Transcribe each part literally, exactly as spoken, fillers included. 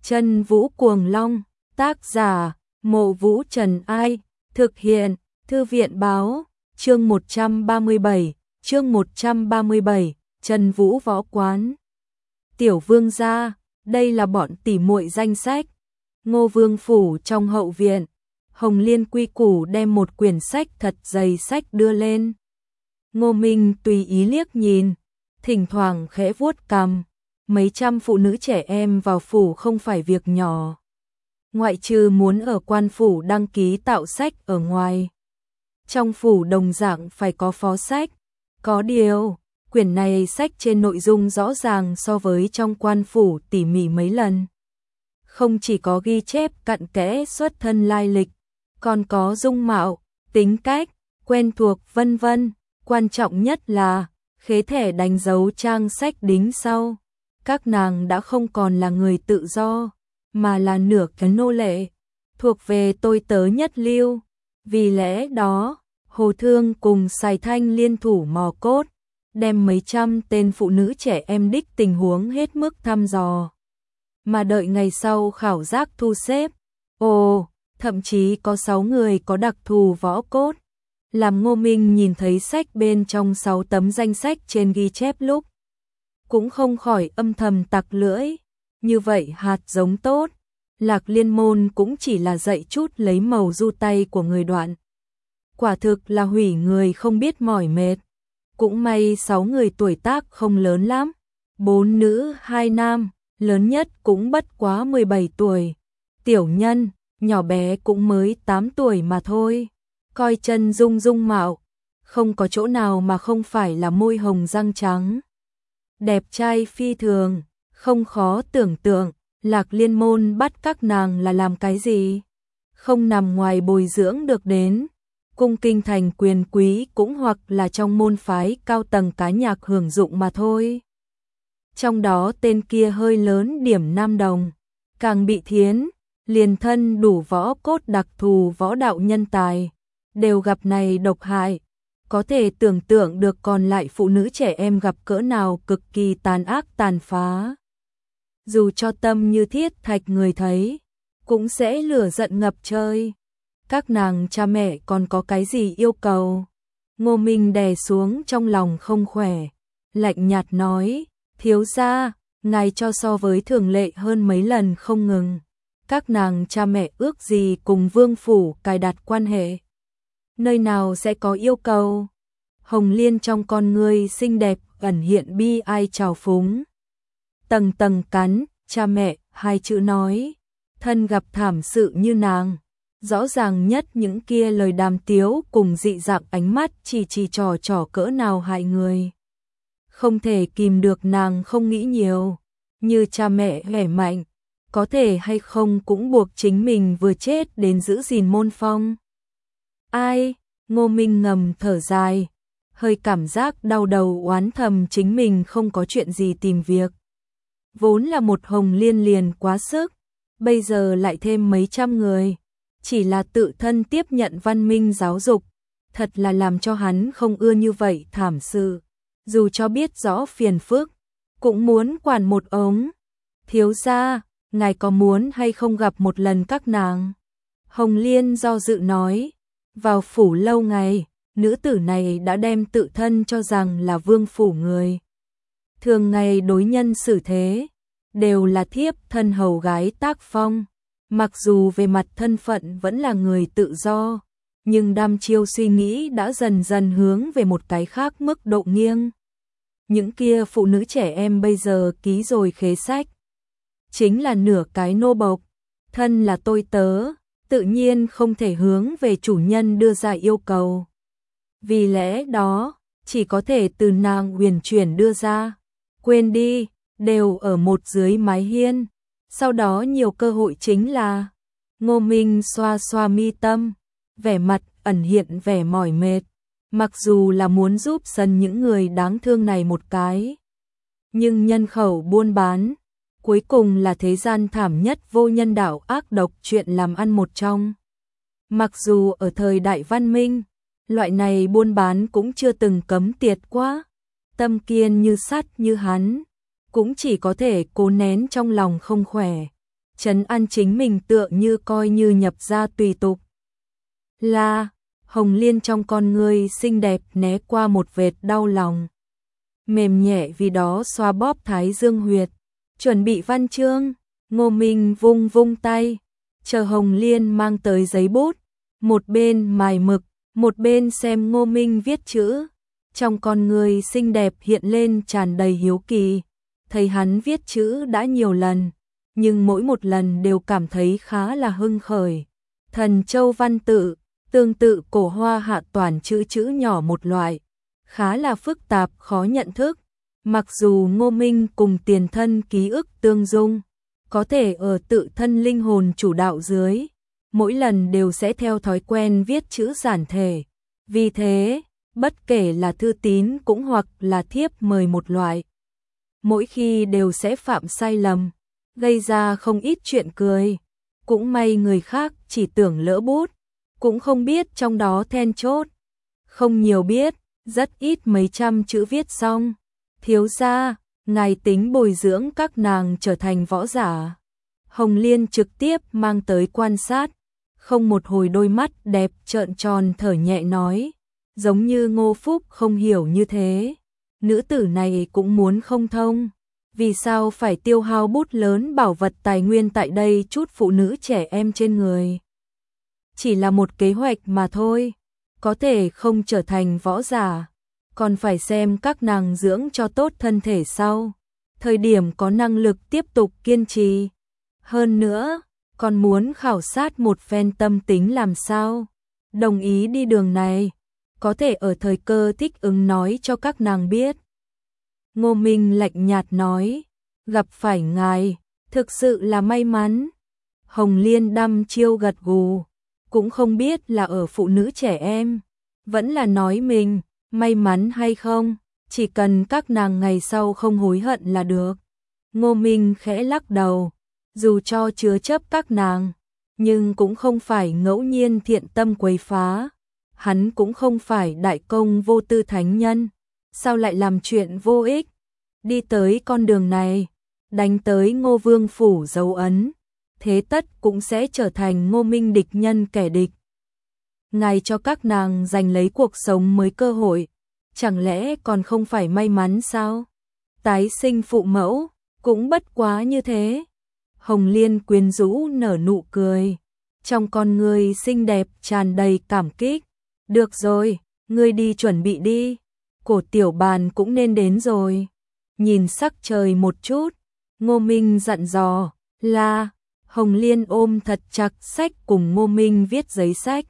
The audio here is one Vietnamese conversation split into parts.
Chân Vũ Cuồng Long, tác giả, Mộ Vũ Trần Ai, thực hiện, Thư viện Báo, chương một trăm ba mươi bảy, chương một trăm ba mươi bảy, Trần Vũ Võ Quán. Tiểu Vương gia, đây là bọn tỉ muội danh sách. Ngô Vương phủ trong hậu viện, Hồng Liên quy củ đem một quyển sách thật dày sách đưa lên. Ngô Minh tùy ý liếc nhìn, thỉnh thoảng khẽ vuốt cằm. Mấy trăm phụ nữ trẻ em vào phủ không phải việc nhỏ. Ngoại trừ muốn ở quan phủ đăng ký tạo sách ở ngoài. Trong phủ đồng dạng phải có phó sách. Có điều, quyển này sách trên nội dung rõ ràng so với trong quan phủ tỉ mỉ mấy lần. Không chỉ có ghi chép cặn kẽ xuất thân lai lịch, còn có dung mạo, tính cách, quen thuộc vân vân. Quan trọng nhất là khế thẻ đánh dấu trang sách đính sau. Các nàng đã không còn là người tự do, mà là nửa cái nô lệ, thuộc về tôi tớ nhất lưu. Vì lẽ đó, Hồ Thương cùng Sài Thanh liên thủ mò cốt, đem mấy trăm tên phụ nữ trẻ em đích tình huống hết mức thăm dò. Mà đợi ngày sau khảo giác thu xếp, ồ, thậm chí có sáu người có đặc thù võ cốt. Làm Ngô Minh nhìn thấy sách bên trong sáu tấm danh sách trên ghi chép lúc, cũng không khỏi âm thầm tặc lưỡi. Như vậy hạt giống tốt, Lạc Liên môn cũng chỉ là dạy chút lấy màu du tay của người đoạn. Quả thực là hủy người không biết mỏi mệt. Cũng may sáu người tuổi tác không lớn lắm, bốn nữ hai nam, lớn nhất cũng bất quá mười bảy tuổi. Tiểu nhân, nhỏ bé cũng mới tám tuổi mà thôi. Coi chân dung dung mạo, không có chỗ nào mà không phải là môi hồng răng trắng. Đẹp trai phi thường, không khó tưởng tượng, Lạc Liên môn bắt các nàng là làm cái gì? Không nằm ngoài bồi dưỡng được đến, cung kinh thành quyền quý cũng hoặc là trong môn phái cao tầng cá nhạc hưởng dụng mà thôi. Trong đó tên kia hơi lớn điểm nam đồng, càng bị thiến, liền thân đủ võ cốt đặc thù võ đạo nhân tài, đều gặp này độc hại. Có thể tưởng tượng được còn lại phụ nữ trẻ em gặp cỡ nào cực kỳ tàn ác tàn phá. Dù cho tâm như thiết thạch người thấy, cũng sẽ lửa giận ngập trời. Các nàng cha mẹ còn có cái gì yêu cầu? Ngô Minh đè xuống trong lòng không khỏe, lạnh nhạt nói, thiếu gia, ngài cho so với thường lệ hơn mấy lần không ngừng. Các nàng cha mẹ ước gì cùng vương phủ cài đặt quan hệ? Nơi nào sẽ có yêu cầu? Hồng Liên trong con ngươi xinh đẹp ẩn hiện bi ai trào phúng. Tầng tầng cắn, cha mẹ, hai chữ nói. Thân gặp thảm sự như nàng. Rõ ràng nhất những kia lời đàm tiếu cùng dị dạng ánh mắt chỉ chỉ trò trò cỡ nào hại người. Không thể kìm được nàng không nghĩ nhiều. Như cha mẹ khỏe mạnh, có thể hay không cũng buộc chính mình vừa chết đến giữ gìn môn phong. Ai? Ngô Minh ngầm thở dài, hơi cảm giác đau đầu oán thầm chính mình không có chuyện gì tìm việc. Vốn là một Hồng Liên liền quá sức, bây giờ lại thêm mấy trăm người, chỉ là tự thân tiếp nhận văn minh giáo dục, thật là làm cho hắn không ưa như vậy thảm sự. Dù cho biết rõ phiền phức, cũng muốn quản một ống. Thiếu gia, ngài có muốn hay không gặp một lần các nàng? Hồng Liên do dự nói. Vào phủ lâu ngày, nữ tử này đã đem tự thân cho rằng là vương phủ người. Thường ngày đối nhân xử thế, đều là thiếp thân hầu gái tác phong. Mặc dù về mặt thân phận vẫn là người tự do, nhưng đam chiêu suy nghĩ đã dần dần hướng về một cái khác mức độ nghiêng. Những kia phụ nữ trẻ em bây giờ ký rồi khế sách, chính là nửa cái nô bộc, thân là tôi tớ. Tự nhiên không thể hướng về chủ nhân đưa ra yêu cầu. Vì lẽ đó, chỉ có thể từ nàng huyền chuyển đưa ra. Quên đi, đều ở một dưới mái hiên. Sau đó nhiều cơ hội chính là Ngô Minh xoa xoa mi tâm, vẻ mặt ẩn hiện vẻ mỏi mệt. Mặc dù là muốn giúp dần những người đáng thương này một cái, nhưng nhân khẩu buôn bán cuối cùng là thế gian thảm nhất vô nhân đạo ác độc chuyện làm ăn một trong. Mặc dù ở thời đại văn minh, loại này buôn bán cũng chưa từng cấm tiệt quá, tâm kiên như sắt như hắn, cũng chỉ có thể cố nén trong lòng không khỏe, trấn an chính mình tựa như coi như nhập gia tùy tục. La, Hồng Liên trong con ngươi xinh đẹp né qua một vệt đau lòng. Mềm nhẹ vì đó xoa bóp thái dương huyệt, chuẩn bị văn chương. Ngô Minh vung vung tay, chờ Hồng Liên mang tới giấy bút, một bên mài mực, một bên xem Ngô Minh viết chữ. Trong con người xinh đẹp hiện lên tràn đầy hiếu kỳ, thấy hắn viết chữ đã nhiều lần, nhưng mỗi một lần đều cảm thấy khá là hưng khởi. Thần châu văn tự, tương tự cổ hoa hạ toàn chữ chữ nhỏ một loại, khá là phức tạp khó nhận thức. Mặc dù Ngô Minh cùng tiền thân ký ức tương dung, có thể ở tự thân linh hồn chủ đạo dưới, mỗi lần đều sẽ theo thói quen viết chữ giản thể. Vì thế, bất kể là thư tín cũng hoặc là thiếp mời một loại, mỗi khi đều sẽ phạm sai lầm, gây ra không ít chuyện cười. Cũng may người khác chỉ tưởng lỡ bút, cũng không biết trong đó then chốt. Không nhiều biết, rất ít mấy trăm chữ viết xong. Thiếu gia, ngài tính bồi dưỡng các nàng trở thành võ giả. Hồng Liên trực tiếp mang tới quan sát, không một hồi đôi mắt đẹp trợn tròn thở nhẹ nói, giống như Ngô Phúc không hiểu như thế. Nữ tử này cũng muốn không thông, vì sao phải tiêu hao bút lớn bảo vật tài nguyên tại đây chút phụ nữ trẻ em trên người. Chỉ là một kế hoạch mà thôi, có thể không trở thành võ giả, còn phải xem các nàng dưỡng cho tốt thân thể sau, thời điểm có năng lực tiếp tục kiên trì. Hơn nữa, còn muốn khảo sát một phen tâm tính làm sao, đồng ý đi đường này, có thể ở thời cơ thích ứng nói cho các nàng biết. Ngô Minh lạnh nhạt nói, gặp phải ngài, thực sự là may mắn. Hồng Liên đăm chiêu gật gù, cũng không biết là ở phụ nữ trẻ em, vẫn là nói mình, may mắn hay không, chỉ cần các nàng ngày sau không hối hận là được. Ngô Minh khẽ lắc đầu, dù cho chứa chấp các nàng, nhưng cũng không phải ngẫu nhiên thiện tâm quấy phá. Hắn cũng không phải đại công vô tư thánh nhân, sao lại làm chuyện vô ích. Đi tới con đường này, đánh tới Ngô Vương phủ dấu ấn, thế tất cũng sẽ trở thành Ngô Minh địch nhân kẻ địch. Ngài cho các nàng giành lấy cuộc sống mới cơ hội, chẳng lẽ còn không phải may mắn sao? Tái sinh phụ mẫu, cũng bất quá như thế. Hồng Liên quyến rũ nở nụ cười, trong con người xinh đẹp tràn đầy cảm kích. Được rồi, ngươi đi chuẩn bị đi, cổ tiểu bàn cũng nên đến rồi. Nhìn sắc trời một chút, Ngô Minh dặn dò, là, Hồng Liên ôm thật chặt sách cùng Ngô Minh viết giấy sách.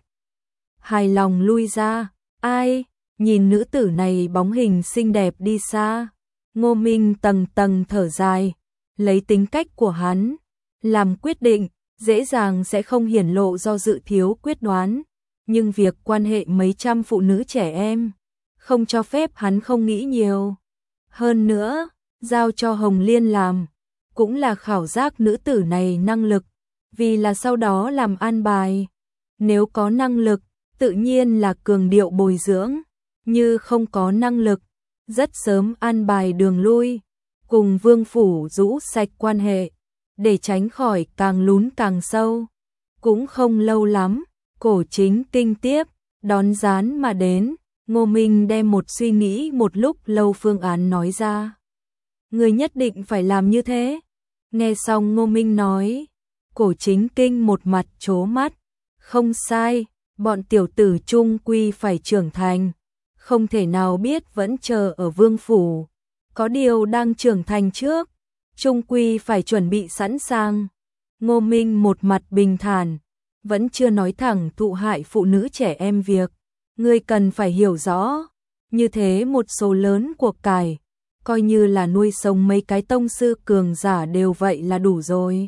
Hài lòng lui ra, ai, nhìn nữ tử này bóng hình xinh đẹp đi xa. Ngô Minh tầng tầng thở dài, lấy tính cách của hắn, làm quyết định, dễ dàng sẽ không hiển lộ do dự thiếu quyết đoán. Nhưng việc quan hệ mấy trăm phụ nữ trẻ em, không cho phép hắn không nghĩ nhiều. Hơn nữa, giao cho Hồng Liên làm, cũng là khảo giác nữ tử này năng lực, vì là sau đó làm an bài. Nếu có năng lực, tự nhiên là cường điệu bồi dưỡng, như không có năng lực, rất sớm an bài đường lui, cùng vương phủ rũ sạch quan hệ, để tránh khỏi càng lún càng sâu. Cũng không lâu lắm, Cổ Chính Kinh tiếp, đón gián mà đến. Ngô Minh đem một suy nghĩ một lúc lâu phương án nói ra. Người nhất định phải làm như thế. Nghe xong Ngô Minh nói, Cổ Chính Kinh một mặt trố mắt. Không sai, bọn tiểu tử chung quy phải trưởng thành, không thể nào biết vẫn chờ ở vương phủ. Có điều đang trưởng thành trước, chung quy phải chuẩn bị sẵn sàng. Ngô Minh một mặt bình thản, vẫn chưa nói thẳng thụ hại phụ nữ trẻ em việc. Ngươi cần phải hiểu rõ, như thế một số lớn cuộc cải, coi như là nuôi sống mấy cái tông sư cường giả đều vậy là đủ rồi.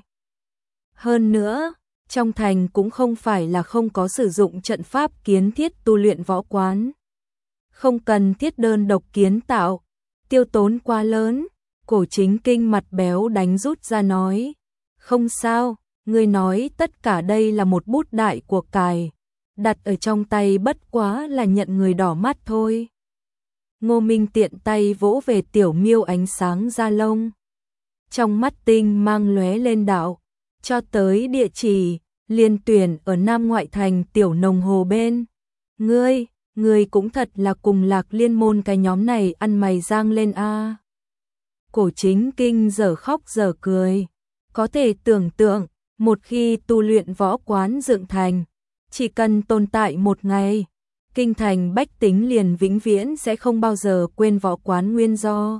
Hơn nữa, trong thành cũng không phải là không có sử dụng trận pháp kiến thiết tu luyện võ quán. Không cần thiết đơn độc kiến tạo, tiêu tốn quá lớn. Cổ Chính Kinh mặt béo đánh rút ra nói, không sao, ngươi nói tất cả đây là một bút đại cuộc cải, đặt ở trong tay bất quá là nhận người đỏ mắt thôi. Ngô Minh tiện tay vỗ về tiểu miêu ánh sáng da lông, trong mắt tinh mang lóe lên đạo, cho tới địa chỉ, liền tuyển ở Nam ngoại thành tiểu nồng hồ bên. Ngươi, ngươi cũng thật là cùng Lạc Liên môn cái nhóm này ăn mày giang lên a. Cổ Chính Kinh dở khóc dở cười, có thể tưởng tượng, một khi tu luyện võ quán dựng thành, chỉ cần tồn tại một ngày, kinh thành bách tính liền vĩnh viễn sẽ không bao giờ quên võ quán nguyên do.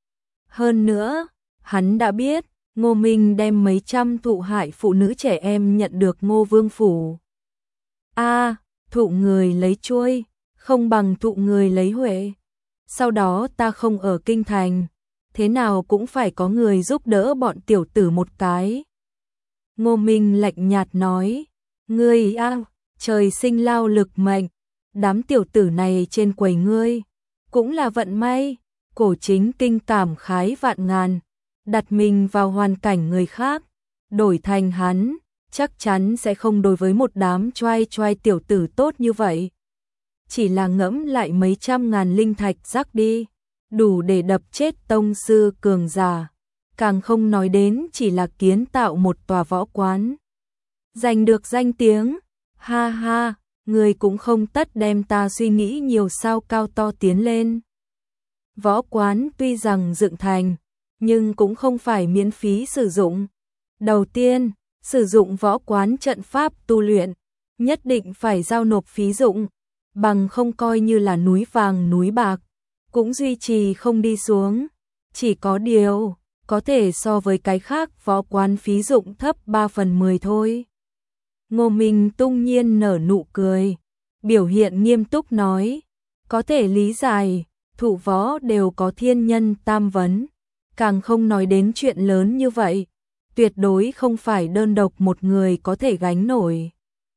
Hơn nữa, hắn đã biết, Ngô Minh đem mấy trăm thụ hại phụ nữ trẻ em nhận được Ngô Vương phủ. A, thụ người lấy chuôi, không bằng thụ người lấy huệ. Sau đó ta không ở kinh thành, thế nào cũng phải có người giúp đỡ bọn tiểu tử một cái. Ngô Minh lạnh nhạt nói, ngươi a, trời sinh lao lực mệnh, đám tiểu tử này trên quầy ngươi, cũng là vận may. Cổ Chính Kinh cảm khái vạn ngàn, đặt mình vào hoàn cảnh người khác, đổi thành hắn, chắc chắn sẽ không đối với một đám choai choai tiểu tử tốt như vậy. Chỉ là ngẫm lại mấy trăm ngàn linh thạch rắc đi, đủ để đập chết tông sư cường giả, càng không nói đến chỉ là kiến tạo một tòa võ quán. Giành được danh tiếng, ha ha, người cũng không tất đem ta suy nghĩ nhiều sao cao to tiến lên. Võ quán tuy rằng dựng thành, nhưng cũng không phải miễn phí sử dụng. Đầu tiên, sử dụng võ quán trận pháp tu luyện, nhất định phải giao nộp phí dụng, bằng không coi như là núi vàng núi bạc, cũng duy trì không đi xuống. Chỉ có điều, có thể so với cái khác võ quán phí dụng thấp ba phần mười thôi. Ngô Minh tung nhiên nở nụ cười, biểu hiện nghiêm túc nói, có thể lý giải, thụ võ đều có thiên nhân tam vấn, càng không nói đến chuyện lớn như vậy, tuyệt đối không phải đơn độc một người có thể gánh nổi.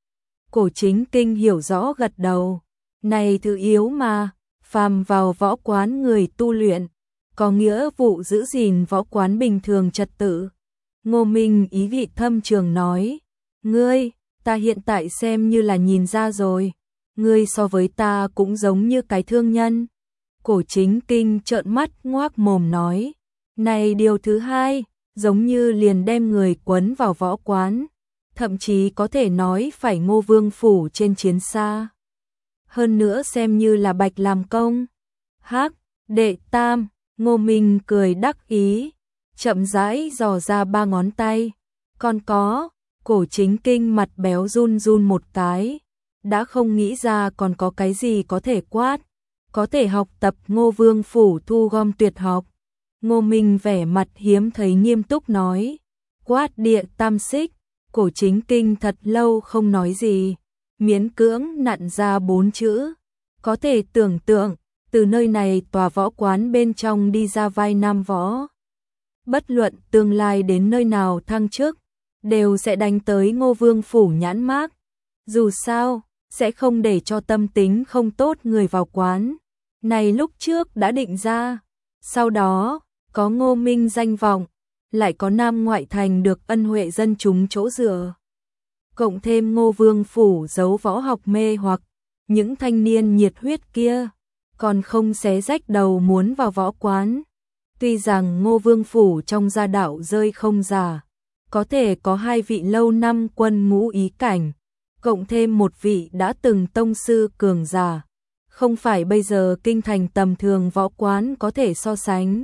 Cổ Chính Kinh hiểu rõ gật đầu, này thứ yếu mà, phàm vào võ quán người tu luyện, có nghĩa vụ giữ gìn võ quán bình thường trật tự. Ngô Minh ý vị thâm trường nói, ngươi, ta hiện tại xem như là nhìn ra rồi, ngươi so với ta cũng giống như cái thương nhân. Cổ Chính Kinh trợn mắt ngoác mồm nói, này điều thứ hai, giống như liền đem người quấn vào võ quán, thậm chí có thể nói phải Ngô Vương phủ trên chiến xa. Hơn nữa xem như là bạch làm công. Hắc, đệ tam, Ngô Minh cười đắc ý, chậm rãi dò ra ba ngón tay. Còn có, Cổ Chính Kinh mặt béo run run một cái, đã không nghĩ ra còn có cái gì có thể quát, có thể học tập Ngô Vương phủ thu gom tuyệt học. Ngô Minh vẻ mặt hiếm thấy nghiêm túc nói, quát địa tam xích. Cổ Chính Kinh thật lâu không nói gì, miễn cưỡng nặn ra bốn chữ. Có thể tưởng tượng, từ nơi này tòa võ quán bên trong đi ra vai nam võ. Bất luận tương lai đến nơi nào thăng chức, đều sẽ đánh tới Ngô Vương phủ nhãn mác. Dù sao, sẽ không để cho tâm tính không tốt người vào quán. Này lúc trước đã định ra, sau đó, có Ngô Minh danh vọng, lại có Nam ngoại thành được ân huệ dân chúng chỗ dựa. Cộng thêm Ngô Vương phủ giấu võ học mê hoặc, những thanh niên nhiệt huyết kia, còn không xé rách đầu muốn vào võ quán. Tuy rằng Ngô Vương phủ trong gia đạo rơi không giả, có thể có hai vị lâu năm quân ngũ ý cảnh, cộng thêm một vị đã từng tông sư cường giả, không phải bây giờ kinh thành tầm thường võ quán có thể so sánh.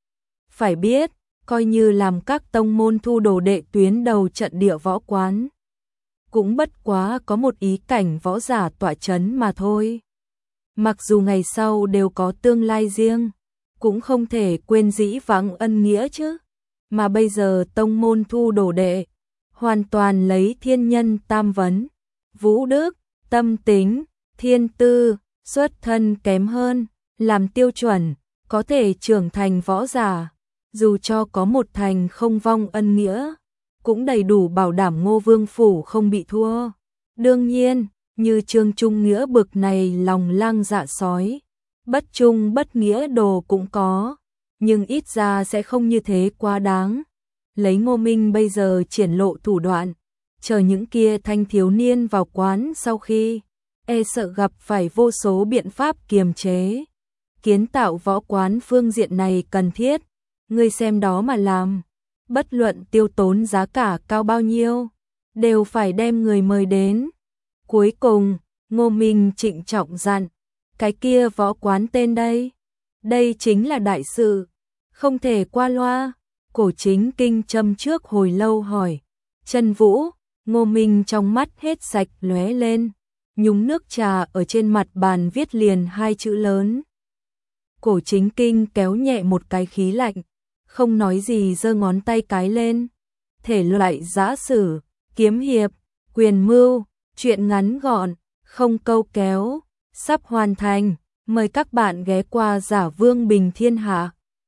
Phải biết, coi như làm các tông môn thu đồ đệ tuyến đầu trận địa võ quán, cũng bất quá có một ý cảnh võ giả tọa chấn mà thôi. Mặc dù ngày sau đều có tương lai riêng, cũng không thể quên dĩ vãng ân nghĩa chứ. Mà bây giờ tông môn thu đồ đệ, hoàn toàn lấy thiên nhân tam vấn, vũ đức, tâm tính, thiên tư, xuất thân kém hơn, làm tiêu chuẩn, có thể trưởng thành võ giả. Dù cho có một thành không vong ân nghĩa, cũng đầy đủ bảo đảm Ngô Vương phủ không bị thua. Đương nhiên, như Trương Trung Nghĩa bực này lòng lang dạ sói, bất trung bất nghĩa đồ cũng có, nhưng ít ra sẽ không như thế quá đáng. Lấy Ngô Minh bây giờ triển lộ thủ đoạn, chờ những kia thanh thiếu niên vào quán sau khi, e sợ gặp phải vô số biện pháp kiềm chế. Kiến tạo võ quán phương diện này cần thiết, ngươi xem đó mà làm. bất luận tiêu tốn giá cả cao bao nhiêu, đều phải đem người mời đến. Cuối cùng, Ngô Minh trịnh trọng dặn, cái kia võ quán tên đây, đây chính là đại sự, không thể qua loa. Cổ Chính Kinh châm trước hồi lâu hỏi, Trần Vũ, Ngô Minh trong mắt hết sạch lóe lên, nhúng nước trà ở trên mặt bàn viết liền hai chữ lớn. Cổ Chính Kinh kéo nhẹ một cái khí lạnh, không nói gì giơ ngón tay cái lên. Thể loại giã sử, kiếm hiệp, quyền mưu, truyện ngắn gọn, không câu kéo, sắp hoàn thành, mời các bạn ghé qua Giả Vương Bình Thiên Hạ.